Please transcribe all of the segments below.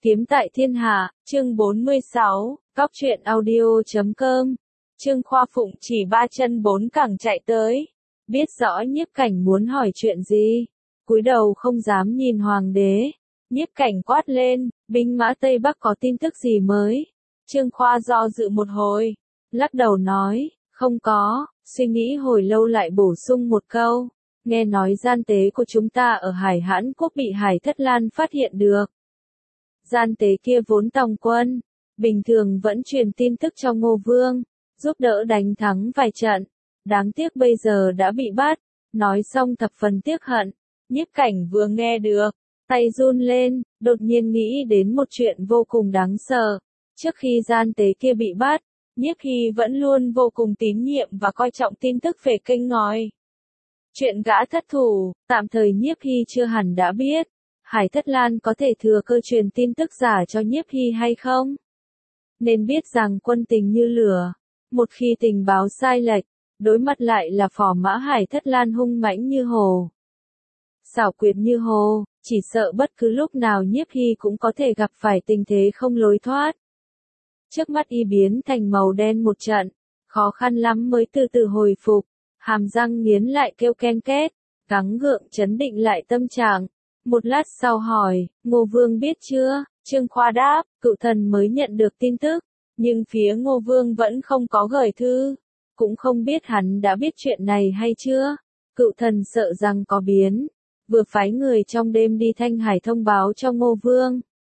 Kiếm tại thiên hạ, chương 46, Cóc truyện audio.com. Trương Khoa Phụng chỉ ba chân bốn cẳng chạy tới. Biết rõ Nhiếp Cảnh muốn hỏi chuyện gì. Cúi đầu không dám nhìn hoàng đế. Nhiếp Cảnh quát lên, binh mã Tây Bắc có tin tức gì mới? Trương Khoa do dự một hồi. Lắc đầu nói, không có, suy nghĩ hồi lâu lại bổ sung một câu. Nghe nói gian tế của chúng ta ở Hải Hãn Quốc bị Hải Thất Lan phát hiện được. Gian tế kia vốn tòng quân, bình thường vẫn truyền tin tức cho Ngô Vương, giúp đỡ đánh thắng vài trận. Đáng tiếc bây giờ đã bị bắt, nói xong thập phần tiếc hận. Nhiếp Cảnh vừa nghe được, tay run lên, đột nhiên nghĩ đến một chuyện vô cùng đáng sợ. Trước khi gian tế kia bị bắt, Nhiếp Hy vẫn luôn vô cùng tín nhiệm và coi trọng tin tức về kênh ngòi. Chuyện gã thất thủ, tạm thời Nhiếp Hy chưa hẳn đã biết. Hải Thất Lan có thể thừa cơ truyền tin tức giả cho Nhiếp Hy hay không? Nên biết rằng quân tình như lửa. Một khi tình báo sai lệch, đối mặt lại là phò mã Hải Thất Lan hung mãnh như hồ. Xảo quyệt như hồ, chỉ sợ bất cứ lúc nào Nhiếp Hy cũng có thể gặp phải tình thế không lối thoát. Trước mắt y biến thành màu đen một trận, khó khăn lắm mới từ từ hồi phục, hàm răng nghiến lại kêu ken két, gắng gượng trấn định lại tâm trạng. Một lát sau hỏi, Ngô Vương biết chưa? Trương Khoa đáp, cựu thần mới nhận được tin tức, nhưng phía Ngô Vương vẫn không có gửi thư, cũng không biết hắn đã biết chuyện này hay chưa. Cựu thần sợ rằng có biến, vừa phái người trong đêm đi Thanh Hải thông báo cho Ngô Vương.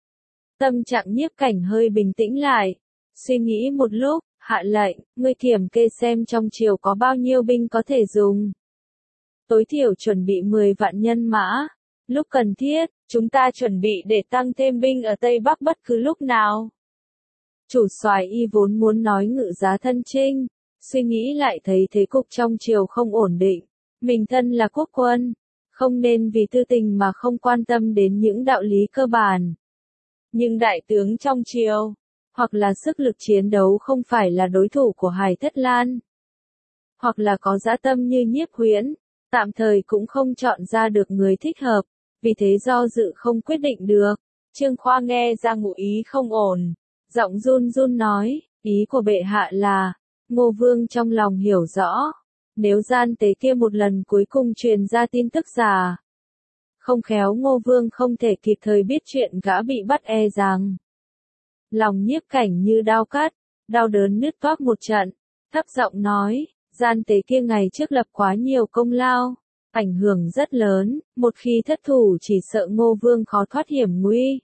Tâm trạng Nhiếp Cảnh hơi bình tĩnh lại, suy nghĩ một lúc, hạ lệnh, ngươi kiểm kê xem trong triều có bao nhiêu binh có thể dùng. Tối thiểu chuẩn bị 10 vạn nhân mã. Lúc cần thiết, chúng ta chuẩn bị để tăng thêm binh ở Tây Bắc bất cứ lúc nào. Chủ soái y vốn muốn nói ngự giá thân chinh, suy nghĩ lại thấy thế cục trong triều không ổn định. Mình thân là quốc quân, không nên vì tư tình mà không quan tâm đến những đạo lý cơ bản. Nhưng đại tướng trong triều, hoặc là sức lực chiến đấu không phải là đối thủ của Hải Thất Lan, hoặc là có dã tâm như Nhiếp Huyễn, tạm thời cũng không chọn ra được người thích hợp. Vì thế do dự không quyết định được. Trương Khoa nghe ra ngụ ý không ổn, giọng run run nói, ý của bệ hạ là, Ngô Vương trong lòng hiểu rõ, nếu gian tế kia một lần cuối cùng truyền ra tin tức giả, không khéo Ngô Vương không thể kịp thời biết chuyện gã bị bắt rằng. Lòng Nhiếp Cảnh như đao cắt, đau đớn nứt toác một trận, thấp giọng nói, gian tế kia ngày trước lập quá nhiều công lao. Ảnh hưởng rất lớn, một khi thất thủ chỉ sợ Ngô Vương khó thoát hiểm nguy.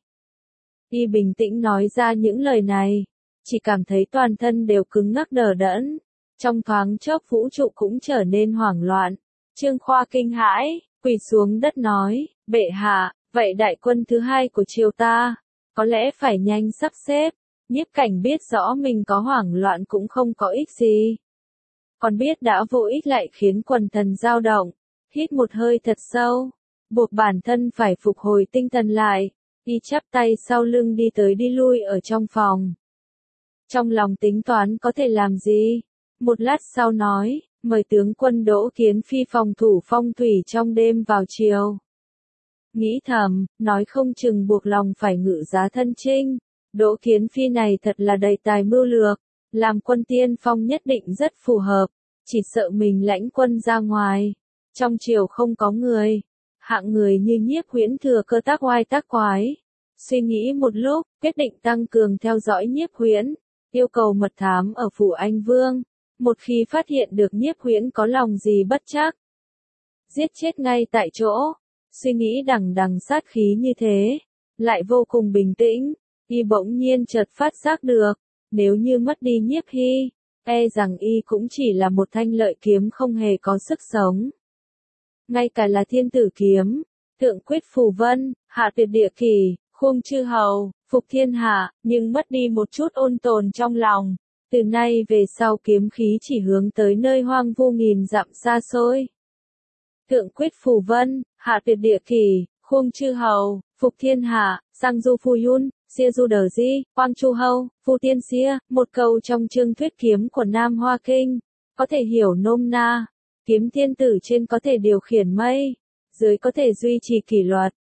Y bình tĩnh nói ra những lời này, chỉ cảm thấy toàn thân đều cứng ngắc đờ đẫn, trong thoáng chốc vũ trụ cũng trở nên hoảng loạn. Trương Khoa kinh hãi, quỳ xuống đất nói, bệ hạ, vậy đại quân thứ hai của triều ta, có lẽ phải nhanh sắp xếp. Nhiếp Cảnh biết rõ mình có hoảng loạn cũng không có ích gì. Còn biết đã vô ích lại khiến quần thần dao động. Hít một hơi thật sâu, buộc bản thân phải phục hồi tinh thần lại, y chắp tay sau lưng đi tới đi lui ở trong phòng. Trong lòng tính toán có thể làm gì? Một lát sau nói, mời tướng quân Đỗ Kiến Phi phòng thủ phong thủy trong đêm vào chiều. Nghĩ thầm, nói không chừng buộc lòng phải ngự giá thân chinh. Đỗ Kiến Phi này thật là đầy tài mưu lược, làm quân tiên phong nhất định rất phù hợp, chỉ sợ mình lãnh quân ra ngoài. Trong triều không có người, hạng người như Nhiếp Huyễn thừa cơ tác oai tác quái. Suy nghĩ một lúc, quyết định tăng cường theo dõi Nhiếp Huyễn, yêu cầu mật thám ở phủ Anh Vương. Một khi phát hiện được Nhiếp Huyễn có lòng gì bất trắc, giết chết ngay tại chỗ. Suy nghĩ đằng đằng sát khí như thế, lại vô cùng bình tĩnh, y bỗng nhiên chợt phát giác được, nếu như mất đi Nhiếp Hy, rằng y cũng chỉ là một thanh lợi kiếm không hề có sức sống. Ngay cả là thiên tử kiếm, thượng quyết phù vân, hạ tuyệt địa kỳ, khuông chư hầu, phục thiên hạ, nhưng mất đi một chút ôn tồn trong lòng. Từ nay về sau kiếm khí chỉ hướng tới nơi hoang vu nghìn dặm xa xôi. Thượng quyết phù vân, hạ tuyệt địa kỳ, khuông chư hầu, phục thiên hạ, sang du phu yun, xia du đờ di, quang chu hầu, phu tiên xia, một câu trong chương thuyết kiếm của Nam Hoa Kinh, có thể hiểu nôm na. Kiếm thiên tử trên có thể điều khiển mây, dưới có thể duy trì kỷ luật,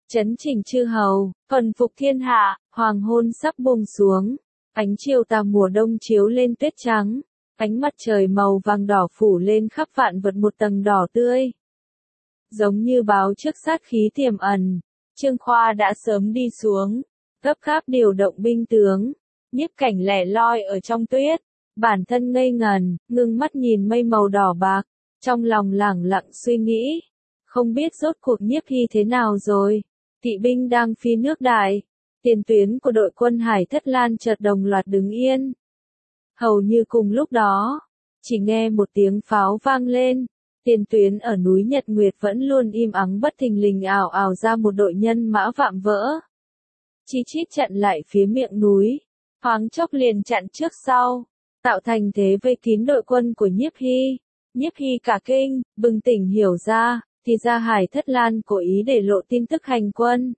Chấn chỉnh chư hầu, phần phục thiên hạ, hoàng hôn sắp buông xuống. Ánh chiều tà mùa đông chiếu lên tuyết trắng. Ánh mặt trời màu vàng đỏ phủ lên khắp vạn vật một tầng đỏ tươi. Giống như báo trước sát khí tiềm ẩn, Trương Khoa đã sớm đi xuống, gấp gáp điều động binh tướng. Nhiếp Cảnh lẻ loi ở trong tuyết, bản thân ngây ngần, ngưng mắt nhìn mây màu đỏ bạc, trong lòng lẳng lặng suy nghĩ, không biết rốt cuộc Nhiếp Hy thế nào rồi. Kỵ binh đang phi nước đại, tiền tuyến của đội quân Hải Thất Lan chợt đồng loạt đứng yên. Hầu như cùng lúc đó, chỉ nghe một tiếng pháo vang lên, tiền tuyến ở núi Nhật Nguyệt vẫn luôn im ắng bất thình lình ào ào ra một đội nhân mã vạm vỡ. Chi chít chặn lại phía miệng núi, thoáng chốc liền chặn trước sau, tạo thành thế vây kín đội quân của Nhiếp Hy. Nhiếp Hy cả kinh, bừng tỉnh hiểu ra, thì ra Hải Thất Lan cố ý để lộ tin tức hành quân.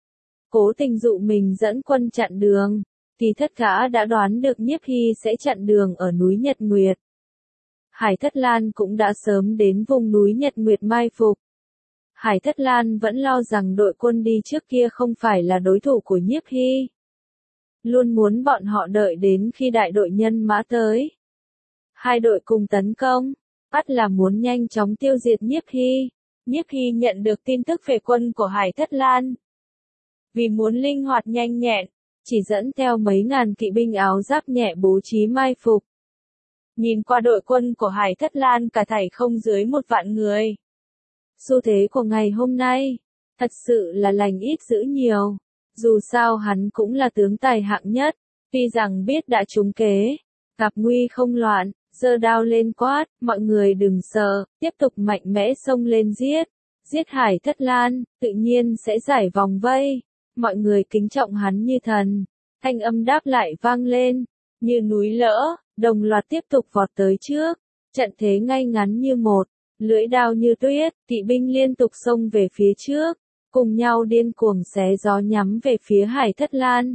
Cố tình dụ mình dẫn quân chặn đường, thì thất gã đã đoán được Nhiếp Hy sẽ chặn đường ở núi Nhật Nguyệt. Hải Thất Lan cũng đã sớm đến vùng núi Nhật Nguyệt mai phục. Hải Thất Lan vẫn lo rằng đội quân đi trước kia không phải là đối thủ của Nhiếp Hy. Luôn muốn bọn họ đợi đến khi đại đội nhân mã tới. Hai đội cùng tấn công, bắt là muốn nhanh chóng tiêu diệt Nhiếp Hy. Nhiếp Hy nhận được tin tức về quân của Hải Thất Lan. Vì muốn linh hoạt nhanh nhẹn, chỉ dẫn theo mấy ngàn kỵ binh áo giáp nhẹ bố trí mai phục. Nhìn qua đội quân của Hải Thất Lan cả thảy không dưới 1 vạn người. Xu thế của ngày hôm nay, thật sự là lành ít dữ nhiều. Dù sao hắn cũng là tướng tài hạng nhất, tuy rằng biết đã trúng kế, gặp nguy không loạn, giơ đao lên quát, mọi người đừng sợ, tiếp tục mạnh mẽ xông lên giết. Giết Hải Thất Lan, tự nhiên sẽ giải vòng vây. Mọi người kính trọng hắn như thần. Thanh âm đáp lại vang lên, như núi lỡ, đồng loạt tiếp tục vọt tới trước. Trận thế ngay ngắn như một, lưỡi đao như tuyết, kỵ binh liên tục xông về phía trước, cùng nhau điên cuồng xé gió nhắm về phía Hải Thất Lan.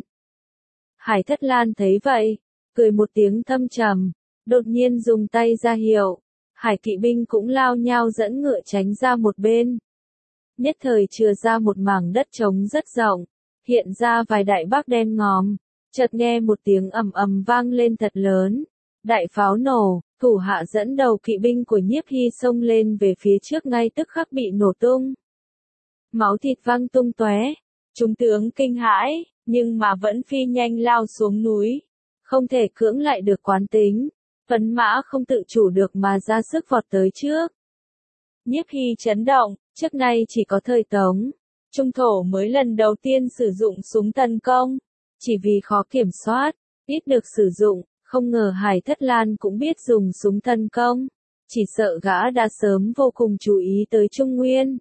Hải Thất Lan thấy vậy, cười một tiếng thâm trầm, đột nhiên dùng tay ra hiệu. Hải kỵ binh cũng lao nhau dẫn ngựa tránh ra một bên. Nhất thời chừa ra một mảng đất trống rất rộng, hiện ra vài đại bác đen ngòm, chợt nghe một tiếng ầm ầm vang lên thật lớn. Đại pháo nổ, thủ hạ dẫn đầu kỵ binh của Nhiếp Hy xông lên về phía trước ngay tức khắc bị nổ tung. Máu thịt văng tung tóe, chúng tướng kinh hãi, nhưng mà vẫn phi nhanh lao xuống núi. Không thể cưỡng lại được quán tính, phấn mã không tự chủ được mà ra sức vọt tới trước. Nhiếp Hy chấn động, trước nay chỉ có thời Tống, Trung Thổ mới lần đầu tiên sử dụng súng tấn công, chỉ vì khó kiểm soát, ít được sử dụng, không ngờ Hải Thất Lan cũng biết dùng súng tấn công, chỉ sợ gã đã sớm vô cùng chú ý tới Trung Nguyên.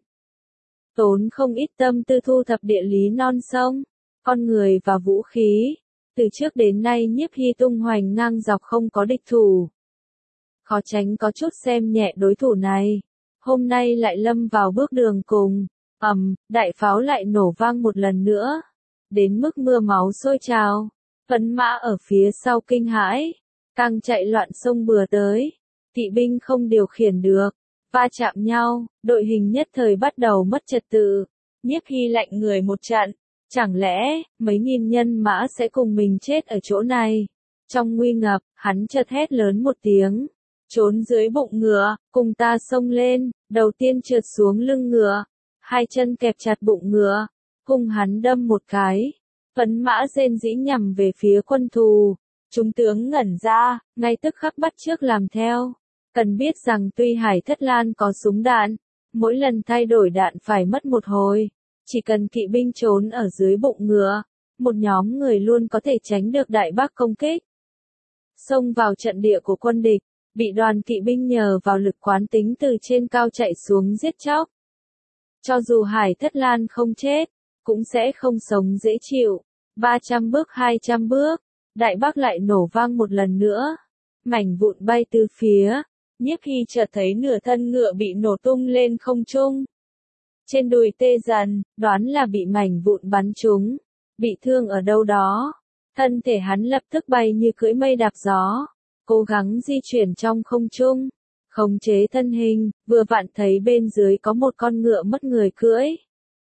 Tốn không ít tâm tư thu thập địa lý non sông, con người và vũ khí, từ trước đến nay Nhiếp Hy tung hoành ngang dọc không có địch thủ. Khó tránh có chút xem nhẹ đối thủ này, hôm nay lại lâm vào bước đường cùng, đại pháo lại nổ vang một lần nữa, đến mức mưa máu sôi trào, phấn mã ở phía sau kinh hãi, càng chạy loạn sông bừa tới, kỵ binh không điều khiển được, va chạm nhau, đội hình nhất thời bắt đầu mất trật tự. Nhiếp Hy lạnh người một trận, chẳng lẽ mấy nghìn nhân mã sẽ cùng mình chết ở chỗ này? Trong nguy ngập, hắn chợt hét lớn một tiếng, trốn dưới bụng ngựa, cùng ta xông lên. Đầu tiên trượt xuống lưng ngựa, hai chân kẹp chặt bụng ngựa, cùng hắn đâm một cái. Phấn mã rên rỉ nhằm về phía quân thù. Chúng tướng ngẩn ra, ngay tức khắc bắt chước làm theo. Cần biết rằng tuy Hải Thất Lan có súng đạn, mỗi lần thay đổi đạn phải mất một hồi. Chỉ cần kỵ binh trốn ở dưới bụng ngựa, một nhóm người luôn có thể tránh được đại bác công kích. Xông vào trận địa của quân địch, bị đoàn kỵ binh nhờ vào lực quán tính từ trên cao chạy xuống giết chóc. Cho dù Hải Thất Lan không chết, cũng sẽ không sống dễ chịu. 300 bước 200 bước, đại bác lại nổ vang một lần nữa. Mảnh vụn bay từ phía, Nhiếp Hy chợt thấy nửa thân ngựa bị nổ tung lên không trung. Trên đùi tê dần, đoán là bị mảnh vụn bắn trúng, bị thương ở đâu đó. Thân thể hắn lập tức bay như cưỡi mây đạp gió, cố gắng di chuyển trong không trung, khống chế thân hình, vừa vặn thấy bên dưới có một con ngựa mất người cưỡi.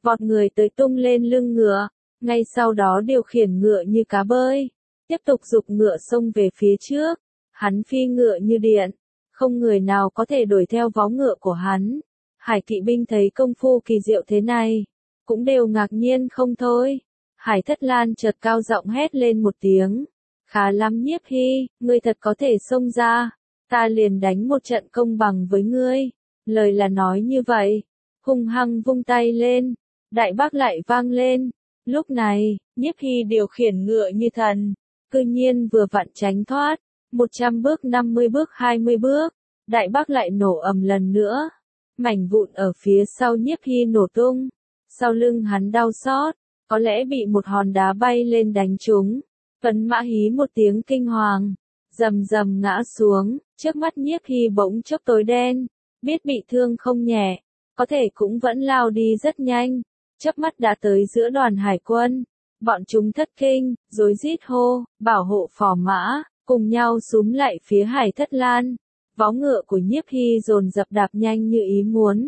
vọt người tới tung lên lưng ngựa, ngay sau đó điều khiển ngựa như cá bơi, tiếp tục giục ngựa xông về phía trước. Hắn phi ngựa như điện, không người nào có thể đuổi theo vó ngựa của hắn. Hải kỵ binh thấy công phu kỳ diệu thế này, cũng đều ngạc nhiên không thôi. Hải Thất Lan chợt cao giọng hét lên một tiếng. Khá lắm Nhiếp Hy, ngươi thật có thể xông ra, ta liền đánh một trận công bằng với ngươi. Lời là nói như vậy, hung hăng vung tay lên, đại bác lại vang lên. Lúc này, Nhiếp Hy điều khiển ngựa như thần, cư nhiên vừa vặn tránh thoát, 100 bước 50 bước 20 bước, đại bác lại nổ ầm lần nữa. Mảnh vụn ở phía sau Nhiếp Hy nổ tung, sau lưng hắn đau xót, có lẽ bị một hòn đá bay lên đánh trúng. Tuấn Mã hí một tiếng kinh hoàng, rầm rầm ngã xuống, trước mắt Nhiếp Hy bỗng chốc tối đen, biết bị thương không nhẹ, có thể cũng vẫn lao đi rất nhanh, chớp mắt đã tới giữa đoàn hải quân. Bọn chúng thất kinh, rối rít hô, bảo hộ phò mã, cùng nhau xúm lại phía Hải Thất Lan. Vó ngựa của Nhiếp Hy dồn dập đạp nhanh như ý muốn.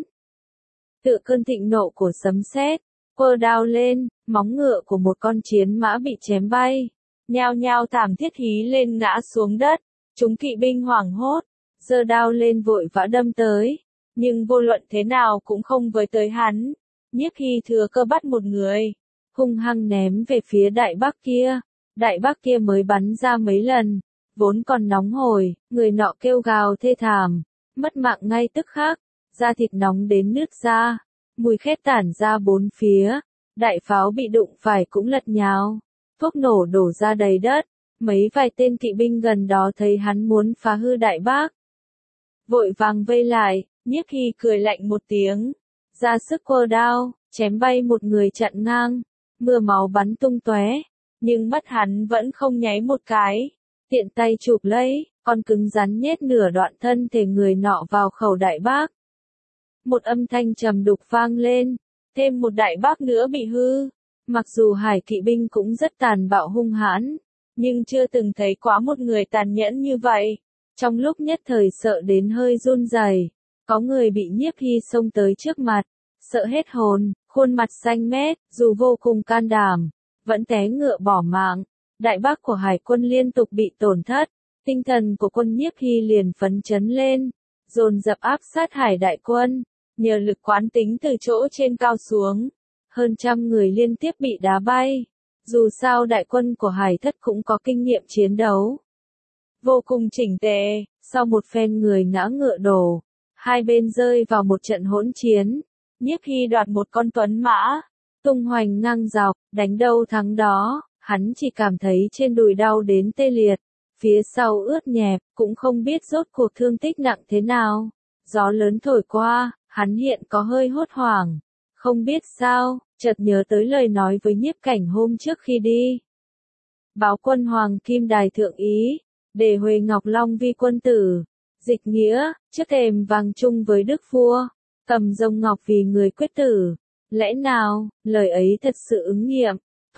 Tựa cơn thịnh nộ của sấm sét, quơ đao lên, móng ngựa của một con chiến mã bị chém bay, nhao nhao thảm thiết hí lên ngã xuống đất. Chúng kỵ binh hoảng hốt, giơ đao lên vội vã đâm tới, nhưng vô luận thế nào cũng không với tới hắn. Nhiếp Hy thừa cơ bắt một người, hung hăng ném về phía đại bác kia. Đại bác kia mới bắn ra mấy lần, vốn còn nóng hổi, người nọ kêu gào thê thảm, mất mạng ngay tức khắc, da thịt nóng đến nứt ra, mùi khét tản ra bốn phía, đại pháo bị đụng phải cũng lật nhào, thuốc nổ đổ ra đầy đất, mấy vài tên kỵ binh gần đó thấy hắn muốn phá hư đại bác. Vội vàng vây lại, Nhiếp Hy cười lạnh một tiếng, ra sức quơ đao, chém bay một người chặn ngang, mưa máu bắn tung tóe, nhưng mắt hắn vẫn không nháy một cái. Tiện tay chụp lấy, con cứng rắn nhét nửa đoạn thân thể người nọ vào khẩu đại bác. Một âm thanh trầm đục vang lên, thêm một đại bác nữa bị hư. Mặc dù hải kỵ binh cũng rất tàn bạo hung hãn, nhưng chưa từng thấy quá một người tàn nhẫn như vậy. Trong lúc nhất thời sợ đến hơi run rẩy, có người bị Nhiếp Hy xông tới trước mặt, sợ hết hồn, khuôn mặt xanh mét, dù vô cùng can đảm, vẫn té ngựa bỏ mạng. Đại bác của hải quân liên tục bị tổn thất, tinh thần của quân Nhiếp Hy liền phấn chấn lên, dồn dập áp sát hải đại quân, nhờ lực quán tính từ chỗ trên cao xuống, hơn trăm người liên tiếp bị đá bay. Dù sao đại quân của Hải Thất cũng có kinh nghiệm chiến đấu vô cùng chỉnh tề, sau một phen người ngã ngựa đổ, hai bên rơi vào một trận hỗn chiến. Nhiếp Hy đoạt một con tuấn mã, tung hoành ngang dọc, đánh đâu thắng đó. Hắn chỉ cảm thấy trên đùi đau đến tê liệt, phía sau ướt nhẹp, cũng không biết rốt cuộc thương tích nặng thế nào. Gió lớn thổi qua, hắn hiện có hơi hốt hoảng, không biết sao, chợt nhớ tới lời nói với Nhiếp Cảnh hôm trước khi đi. Báo quân Hoàng Kim Đài thượng ý, để Huệ Ngọc Long vi quân tử, dịch nghĩa, trước thềm vàng chung với đức vua, cầm rồng ngọc vì người quyết tử. Lẽ nào, lời ấy thật sự ứng nghiệm?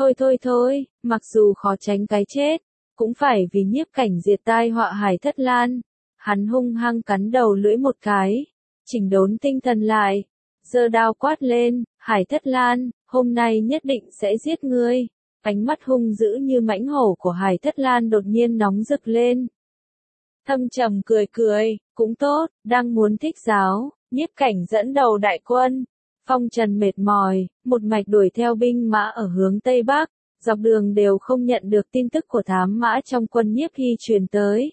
Thôi, mặc dù khó tránh cái chết, cũng phải vì Nhiếp Cảnh diệt tai họa Hải Thất Lan. Hắn hung hăng cắn đầu lưỡi một cái, chỉnh đốn tinh thần lại, giơ đao quát lên, Hải Thất Lan, hôm nay nhất định sẽ giết ngươi. Ánh mắt hung dữ như mãnh hổ của Hải Thất Lan đột nhiên nóng rực lên. Thâm trầm cười, cũng tốt, đang muốn thích giáo, Nhiếp Cảnh dẫn đầu đại quân. Phong trần mệt mỏi, một mạch đuổi theo binh mã ở hướng Tây Bắc, dọc đường đều không nhận được tin tức của thám mã trong quân Nhiếp Hy truyền tới.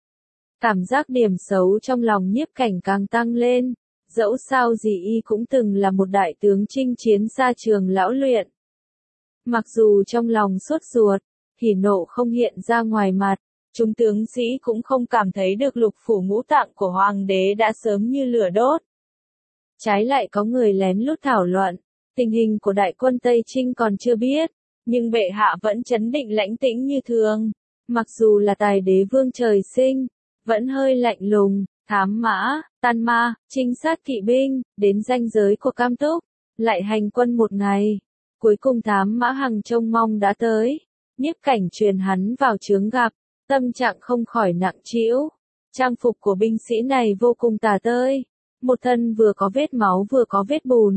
Cảm giác điểm xấu trong lòng Nhiếp Cảnh càng tăng lên, dẫu sao gì y cũng từng là một đại tướng chinh chiến xa trường lão luyện. Mặc dù trong lòng sốt ruột, hỉ nộ không hiện ra ngoài mặt, chúng tướng sĩ cũng không cảm thấy được lục phủ ngũ tạng của hoàng đế đã sớm như lửa đốt. Trái lại có người lén lút thảo luận, tình hình của đại quân Tây Trinh còn chưa biết, nhưng bệ hạ vẫn trấn định lãnh tĩnh như thường. Mặc dù là tài đế vương trời sinh, vẫn hơi lạnh lùng, thám mã, tan ma, trinh sát kỵ binh, đến ranh giới của Cam Túc, lại hành quân một ngày. Cuối cùng thám mã Hằng trông mong đã tới, Nhiếp Cảnh truyền hắn vào chướng gặp, tâm trạng không khỏi nặng trĩu. Trang phục của binh sĩ này vô cùng tả tơi. Một thân vừa có vết máu vừa có vết bùn,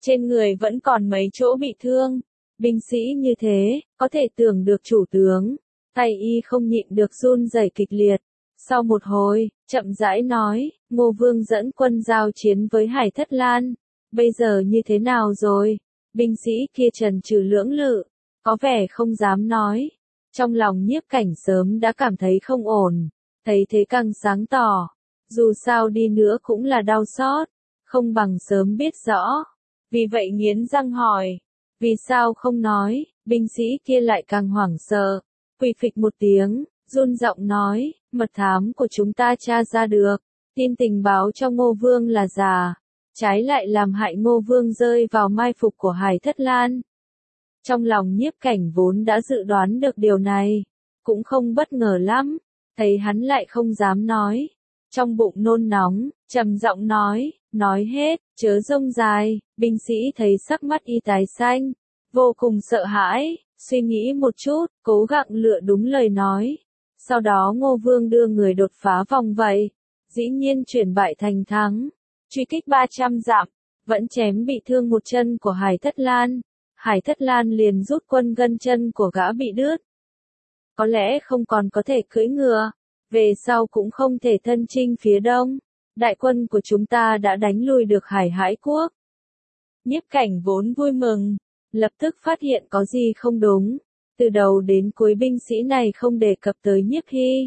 trên người vẫn còn mấy chỗ bị thương. Binh sĩ như thế, có thể tưởng được chủ tướng, tay y không nhịn được run rẩy kịch liệt. Sau một hồi, chậm rãi nói, Ngô Vương dẫn quân giao chiến với Hải Thất Lan. Bây giờ như thế nào rồi? Binh sĩ kia chần chừ lưỡng lự, có vẻ không dám nói. Trong lòng Nhiếp Cảnh sớm đã cảm thấy không ổn, thấy thế càng sáng tỏ. Dù sao đi nữa cũng là đau xót, không bằng sớm biết rõ. Vì vậy nghiến răng hỏi, vì sao không nói? Binh sĩ kia lại càng hoảng sợ, quỳ phịch một tiếng, run giọng nói, mật thám của chúng ta tra ra được, tin tình báo cho Ngô Vương là giả, trái lại làm hại Ngô Vương rơi vào mai phục của Hải Thất Lan. Trong lòng Nhiếp Cảnh vốn đã dự đoán được điều này, cũng không bất ngờ lắm, thấy hắn lại không dám nói. Trong bụng nôn nóng, trầm giọng nói hết, chớ rông dài. Binh sĩ thấy sắc mắt y tái xanh, vô cùng sợ hãi, suy nghĩ một chút, cố gắng lựa đúng lời nói. Sau đó Ngô Vương đưa người đột phá vòng vây, dĩ nhiên chuyển bại thành thắng, truy kích 300 dặm, vẫn chém bị thương một chân của Hải Thất Lan. Hải Thất Lan liền rút quân gân chân của gã bị đứt. Có lẽ không còn có thể cưỡi ngựa, về sau cũng không thể thân chinh phía đông. Đại quân của chúng ta đã đánh lui được Hải Hải quốc. Nhiếp Cảnh vốn vui mừng, lập tức phát hiện có gì không đúng. Từ đầu đến cuối binh sĩ này không đề cập tới Nhiếp Hy.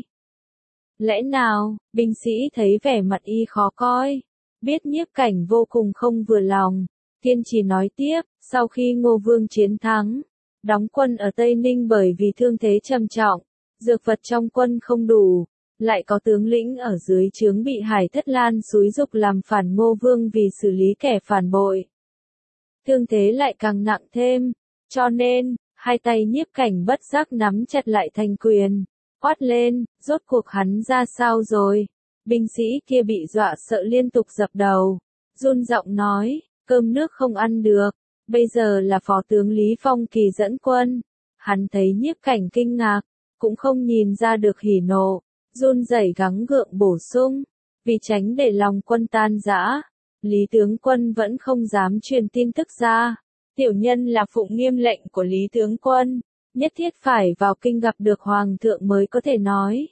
Lẽ nào, binh sĩ thấy vẻ mặt y khó coi, biết Nhiếp Cảnh vô cùng không vừa lòng, kiên trì nói tiếp, sau khi Ngô Vương chiến thắng, đóng quân ở Tây Ninh bởi vì thương thế trầm trọng, dược vật trong quân không đủ, lại có tướng lĩnh ở dưới trướng bị Hải Thất Lan xúi giục làm phản Ngô Vương vì xử lý kẻ phản bội. Thương thế lại càng nặng thêm, cho nên, hai tay Nhiếp Cảnh bất giác nắm chặt lại thành quyền, quát lên, rốt cuộc hắn ra sao rồi? Binh sĩ kia bị dọa sợ liên tục dập đầu, run giọng nói, cơm nước không ăn được, bây giờ là Phó tướng Lý Phong Kỳ dẫn quân. Hắn thấy Nhiếp Cảnh kinh ngạc, cũng không nhìn ra được hỉ nộ, run rẩy gắng gượng bổ sung, vì tránh để lòng quân tan rã, Lý tướng quân vẫn không dám truyền tin tức ra. Tiểu nhân là phụng nghiêm lệnh của Lý tướng quân, nhất thiết phải vào kinh gặp được Hoàng thượng mới có thể nói.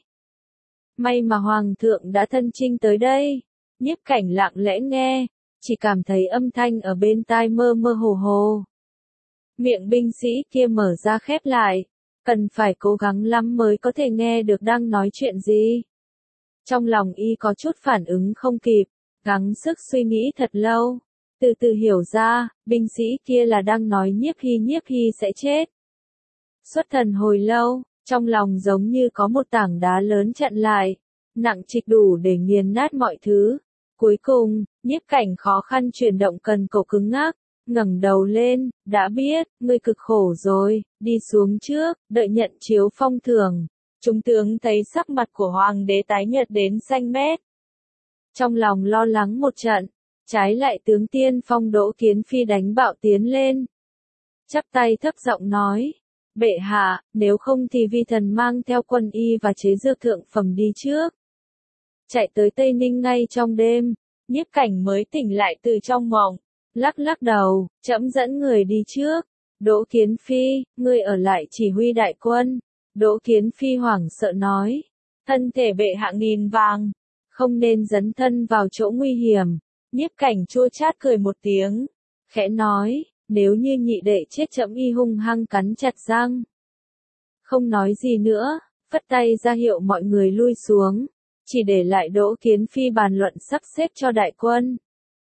May mà Hoàng thượng đã thân chinh tới đây. Nhiếp Cảnh lặng lẽ nghe, chỉ cảm thấy âm thanh ở bên tai mơ mơ hồ hồ. Miệng binh sĩ kia mở ra khép lại, cần phải cố gắng lắm mới có thể nghe được đang nói chuyện gì. Trong lòng y có chút phản ứng không kịp, gắng sức suy nghĩ thật lâu, từ từ hiểu ra, binh sĩ kia là đang nói Nhiếp Hy sẽ chết. Xuất thần hồi lâu, trong lòng giống như có một tảng đá lớn chặn lại, nặng trịch đủ để nghiền nát mọi thứ. Cuối cùng, Nhiếp Cảnh khó khăn chuyển động cần cổ cứng ngắc, ngẩng đầu lên, đã biết, ngươi cực khổ rồi, đi xuống trước, đợi nhận chiếu phong thưởng. Trung tướng thấy sắc mặt của Hoàng đế tái nhợt đến xanh mét. Trong lòng lo lắng một trận, trái lại tướng tiên phong Đỗ Kiến Phi đánh bạo tiến lên. Chắp tay thấp giọng nói, bệ hạ, nếu không thì vi thần mang theo quân y và chế dược thượng phẩm đi trước. Chạy tới Tây Ninh ngay trong đêm, Nhiếp Cảnh mới tỉnh lại từ trong mộng, lắc lắc đầu, trẫm dẫn người đi trước. Đỗ Kiến Phi, ngươi ở lại chỉ huy đại quân. Đỗ Kiến Phi hoảng sợ nói, thân thể bệ hạ nghìn vàng, không nên dấn thân vào chỗ nguy hiểm. Nhiếp Cảnh chua chát cười một tiếng, khẽ nói, nếu như nhị đệ chết trẫm y hung hăng cắn chặt răng. Không nói gì nữa, phất tay ra hiệu mọi người lui xuống, chỉ để lại Đỗ Kiến Phi bàn luận sắp xếp cho đại quân.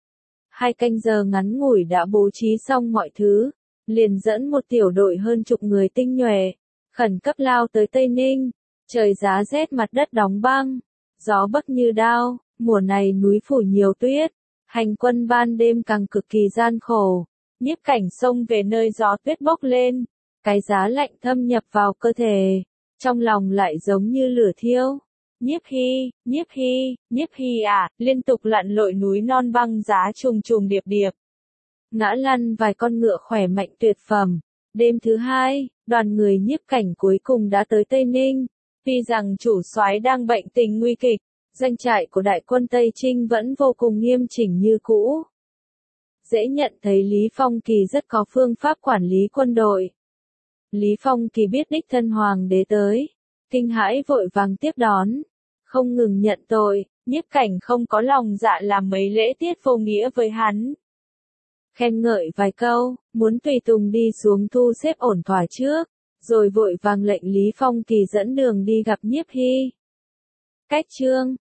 2 canh giờ ngắn ngủi đã bố trí xong mọi thứ, liền dẫn một tiểu đội hơn chục người tinh nhuệ, khẩn cấp lao tới Tây Ninh. Trời giá rét mặt đất đóng băng, gió bấc như đao, mùa này núi phủ nhiều tuyết, hành quân ban đêm càng cực kỳ gian khổ. Nhiếp Cảnh xông về nơi gió tuyết bốc lên, cái giá lạnh thâm nhập vào cơ thể, trong lòng lại giống như lửa thiêu. Nhiếp Hy à, liên tục lặn lội núi non băng giá trùng trùng điệp điệp. Ngã lăn vài con ngựa khỏe mạnh tuyệt phẩm. Đêm thứ 2, đoàn người Nhiếp Cảnh cuối cùng đã tới Tây Ninh. Tuy rằng chủ soái đang bệnh tình nguy kịch, doanh trại của đại quân Tây Trinh vẫn vô cùng nghiêm chỉnh như cũ. dễ nhận thấy Lý Phong Kỳ rất có phương pháp quản lý quân đội. Lý Phong Kỳ biết đích thân hoàng đế tới, kinh hãi vội vàng tiếp đón, không ngừng nhận tội, Nhiếp Cảnh không có lòng dạ làm mấy lễ tiết vô nghĩa với hắn. Khen ngợi vài câu, muốn tùy tùng đi xuống thu xếp ổn thỏa trước, rồi vội vàng lệnh Lý Phong Kỳ dẫn đường đi gặp Nhiếp Hy. Cách chương